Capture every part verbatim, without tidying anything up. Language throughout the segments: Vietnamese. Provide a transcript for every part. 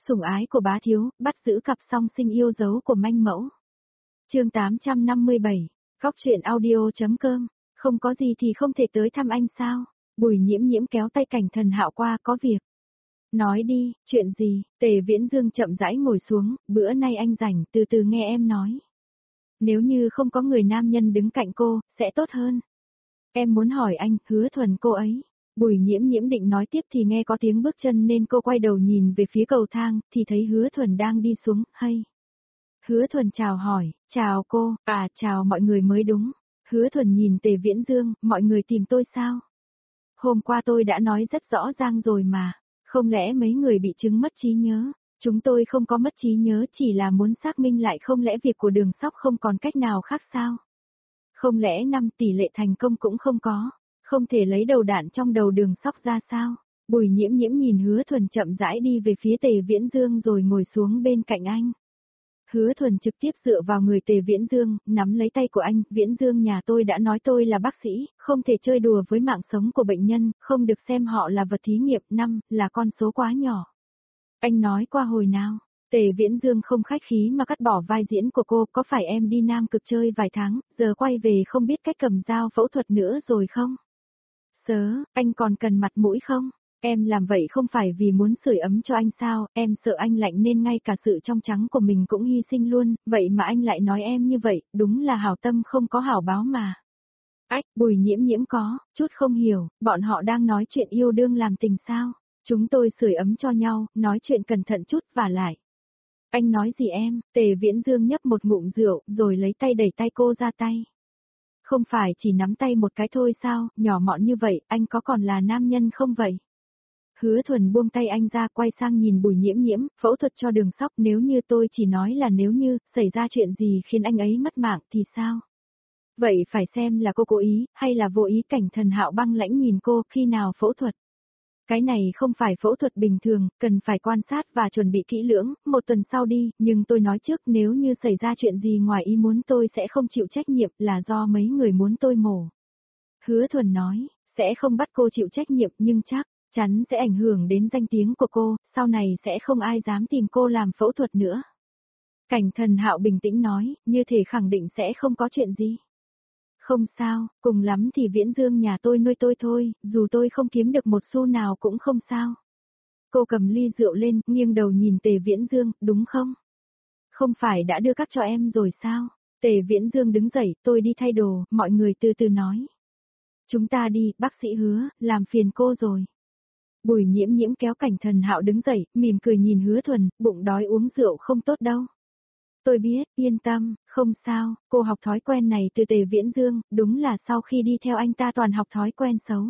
Sủng ái của bá thiếu, bắt giữ cặp song sinh yêu dấu của manh mẫu. Chương tám trăm năm mươi bảy, Góc truyện audio.com, không có gì thì không thể tới thăm anh sao? Bùi Nhiễm Nhiễm kéo tay Cảnh Thần Hạo qua, có việc. Nói đi, chuyện gì? Tề Viễn Dương chậm rãi ngồi xuống, bữa nay anh rảnh, từ từ nghe em nói. Nếu như không có người nam nhân đứng cạnh cô, sẽ tốt hơn. Em muốn hỏi anh, Hứa Thuần cô ấy. Bùi Nhiễm Nhiễm định nói tiếp thì nghe có tiếng bước chân nên cô quay đầu nhìn về phía cầu thang, thì thấy Hứa Thuần đang đi xuống, hay. Hứa Thuần chào hỏi, chào cô, à chào mọi người mới đúng. Hứa Thuần nhìn Tề Viễn Dương, mọi người tìm tôi sao? Hôm qua tôi đã nói rất rõ ràng rồi mà, không lẽ mấy người bị chứng mất trí nhớ? Chúng tôi không có mất trí nhớ, chỉ là muốn xác minh lại, không lẽ việc của Đường Sóc không còn cách nào khác sao? Không lẽ năm tỷ lệ thành công cũng không có, không thể lấy đầu đạn trong đầu Đường Sóc ra sao? Bùi Nhiễm Nhiễm nhìn Hứa Thuần chậm rãi đi về phía Tề Viễn Dương rồi ngồi xuống bên cạnh anh. Hứa Thuần trực tiếp dựa vào người Tề Viễn Dương, nắm lấy tay của anh, Viễn Dương nhà tôi đã nói tôi là bác sĩ, không thể chơi đùa với mạng sống của bệnh nhân, không được xem họ là vật thí nghiệm, năm, là con số quá nhỏ. Anh nói qua hồi nào, Tề Viễn Dương không khách khí mà cắt bỏ vai diễn của cô, có phải em đi Nam Cực chơi vài tháng, giờ quay về không biết cách cầm dao phẫu thuật nữa rồi không? Sớ, anh còn cần mặt mũi không? Em làm vậy không phải vì muốn sưởi ấm cho anh sao, em sợ anh lạnh nên ngay cả sự trong trắng của mình cũng hy sinh luôn, vậy mà anh lại nói em như vậy, đúng là hảo tâm không có hảo báo mà. Ách, Bùi Nhiễm Nhiễm có, chút không hiểu, bọn họ đang nói chuyện yêu đương làm tình sao? Chúng tôi sưởi ấm cho nhau, nói chuyện cẩn thận chút và lại. Anh nói gì em? Tề Viễn Dương nhấp một ngụm rượu, rồi lấy tay đẩy tay cô ra tay. Không phải chỉ nắm tay một cái thôi sao, nhỏ mọn như vậy, anh có còn là nam nhân không vậy? Hứa Thuần buông tay anh ra, quay sang nhìn Bùi Nhiễm Nhiễm, phẫu thuật cho Đường Sóc, nếu như tôi chỉ nói là nếu như, xảy ra chuyện gì khiến anh ấy mất mạng thì sao? Vậy phải xem là cô cố ý, hay là vô ý. Cảnh Thần Hạo băng lãnh nhìn cô, khi nào phẫu thuật? Cái này không phải phẫu thuật bình thường, cần phải quan sát và chuẩn bị kỹ lưỡng, một tuần sau đi, nhưng tôi nói trước nếu như xảy ra chuyện gì ngoài ý muốn tôi sẽ không chịu trách nhiệm, là do mấy người muốn tôi mổ. Hứa Thuần nói, sẽ không bắt cô chịu trách nhiệm nhưng chắc chắn sẽ ảnh hưởng đến danh tiếng của cô, sau này sẽ không ai dám tìm cô làm phẫu thuật nữa. Cảnh Thần Hạo bình tĩnh nói, như thể khẳng định sẽ không có chuyện gì. Không sao, cùng lắm thì Viễn Dương nhà tôi nuôi tôi thôi, dù tôi không kiếm được một xu nào cũng không sao. Cô cầm ly rượu lên, nghiêng đầu nhìn Tề Viễn Dương, đúng không? Không phải đã đưa cắt cho em rồi sao? Tề Viễn Dương đứng dậy, tôi đi thay đồ, mọi người từ từ nói. Chúng ta đi, bác sĩ Hứa, làm phiền cô rồi. Bùi Nhiễm Nhiễm kéo Cảnh Thần Hạo đứng dậy, mỉm cười nhìn Hứa Thuần, bụng đói uống rượu không tốt đâu. Tôi biết, yên tâm, không sao, cô học thói quen này từ Tề Viễn Dương, đúng là sau khi đi theo anh ta toàn học thói quen xấu.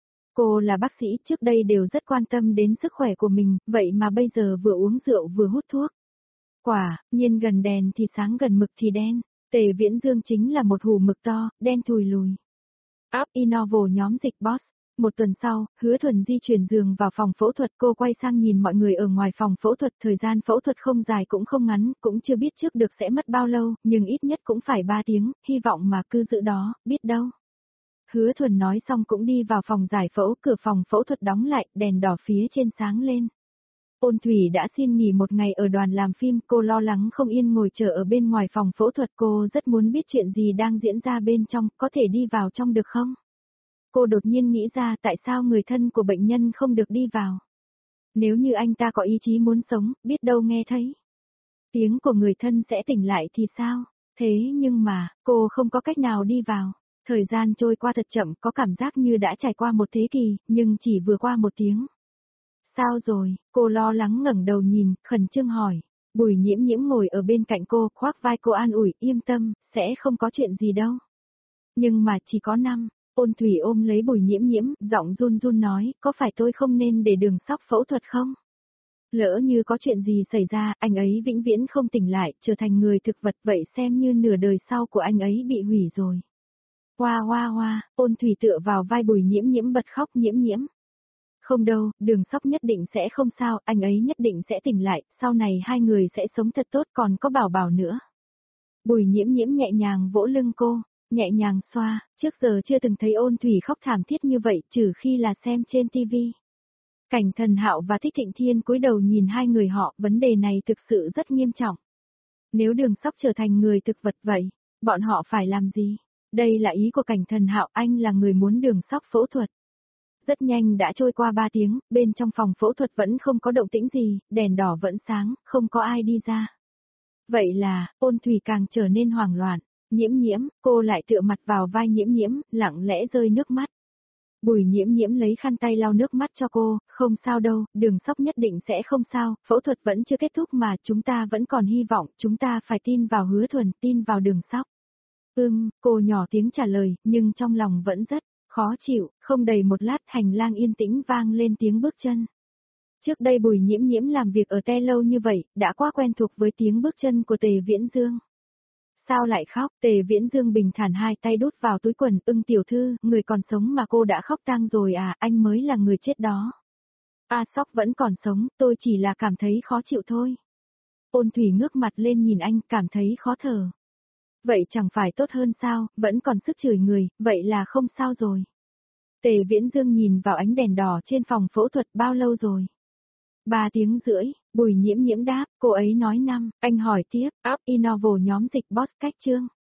Cô là bác sĩ, trước đây đều rất quan tâm đến sức khỏe của mình, vậy mà bây giờ vừa uống rượu vừa hút thuốc. Quả, nhiên gần đèn thì sáng gần mực thì đen, Tề Viễn Dương chính là một hủ mực to, đen thùi lùi. App Innovo nhóm dịch boss. Một tuần sau, Hứa Thuần di chuyển giường vào phòng phẫu thuật, cô quay sang nhìn mọi người ở ngoài phòng phẫu thuật, thời gian phẫu thuật không dài cũng không ngắn, cũng chưa biết trước được sẽ mất bao lâu, nhưng ít nhất cũng phải ba tiếng, hy vọng mà cứ giữ đó, biết đâu. Hứa Thuần nói xong cũng đi vào phòng giải phẫu, cửa phòng phẫu thuật đóng lại, đèn đỏ phía trên sáng lên. Ôn Thủy đã xin nghỉ một ngày ở đoàn làm phim, cô lo lắng không yên ngồi chờ ở bên ngoài phòng phẫu thuật, cô rất muốn biết chuyện gì đang diễn ra bên trong, có thể đi vào trong được không? Cô đột nhiên nghĩ ra tại sao người thân của bệnh nhân không được đi vào. Nếu như anh ta có ý chí muốn sống, biết đâu nghe thấy tiếng của người thân sẽ tỉnh lại thì sao? Thế nhưng mà, cô không có cách nào đi vào. Thời gian trôi qua thật chậm, có cảm giác như đã trải qua một thế kỷ, nhưng chỉ vừa qua một tiếng. Sao rồi? Cô lo lắng ngẩng đầu nhìn, khẩn trương hỏi. Bùi Nhiễm Nhiễm ngồi ở bên cạnh cô, khoác vai cô an ủi, yên tâm, sẽ không có chuyện gì đâu. Nhưng mà chỉ có năm. Ôn Thủy ôm lấy Bùi Nhiễm Nhiễm, giọng run run nói, có phải tôi không nên để Đường Sóc phẫu thuật không? Lỡ như có chuyện gì xảy ra, anh ấy vĩnh viễn không tỉnh lại, trở thành người thực vật, vậy xem như nửa đời sau của anh ấy bị hủy rồi. Hoa hoa hoa, Ôn Thủy tựa vào vai Bùi Nhiễm Nhiễm bật khóc. Nhiễm Nhiễm. Không đâu, Đường Sóc nhất định sẽ không sao, anh ấy nhất định sẽ tỉnh lại, sau này hai người sẽ sống thật tốt, còn có Bảo Bảo nữa. Bùi Nhiễm Nhiễm nhẹ nhàng vỗ lưng cô. Nhẹ nhàng xoa, trước giờ chưa từng thấy Ôn Thủy khóc thảm thiết như vậy, trừ khi là xem trên tivi. Cảnh Thần Hạo và Thích Thịnh Thiên cúi đầu nhìn hai người họ, vấn đề này thực sự rất nghiêm trọng. Nếu Đường Sóc trở thành người thực vật vậy, bọn họ phải làm gì? Đây là ý của Cảnh Thần Hạo, anh là người muốn Đường Sóc phẫu thuật. Rất nhanh đã trôi qua ba tiếng, bên trong phòng phẫu thuật vẫn không có động tĩnh gì, đèn đỏ vẫn sáng, không có ai đi ra. Vậy là, Ôn Thủy càng trở nên hoảng loạn. Nhiễm nhiễm, cô lại tựa mặt vào vai nhiễm nhiễm, lặng lẽ rơi nước mắt. Bùi nhiễm nhiễm lấy khăn tay lau nước mắt cho cô, không sao đâu, Đường Sóc nhất định sẽ không sao, phẫu thuật vẫn chưa kết thúc mà chúng ta vẫn còn hy vọng, chúng ta phải tin vào Hứa Thuần, tin vào Đường Sóc. Ừm, cô nhỏ tiếng trả lời, nhưng trong lòng vẫn rất khó chịu, không đầy một lát hành lang yên tĩnh vang lên tiếng bước chân. Trước đây Bùi nhiễm nhiễm làm việc ở Te lâu như vậy, đã quá quen thuộc với tiếng bước chân của Tề Viễn Dương. Sao lại khóc? Tề Viễn Dương bình thản hai tay đút vào túi quần, Ưng tiểu thư, người còn sống mà cô đã khóc tang rồi à, anh mới là người chết đó. A Sóc vẫn còn sống, tôi chỉ là cảm thấy khó chịu thôi. Ôn Thủy ngước mặt lên nhìn anh, cảm thấy khó thở. Vậy chẳng phải tốt hơn sao, vẫn còn sức chửi người, vậy là không sao rồi. Tề Viễn Dương nhìn vào ánh đèn đỏ trên phòng phẫu thuật, bao lâu rồi? Ba tiếng rưỡi, Bùi nhiễm nhiễm đáp, cô ấy nói năm, anh hỏi tiếp, Up Innovo nhóm dịch boss cách chương.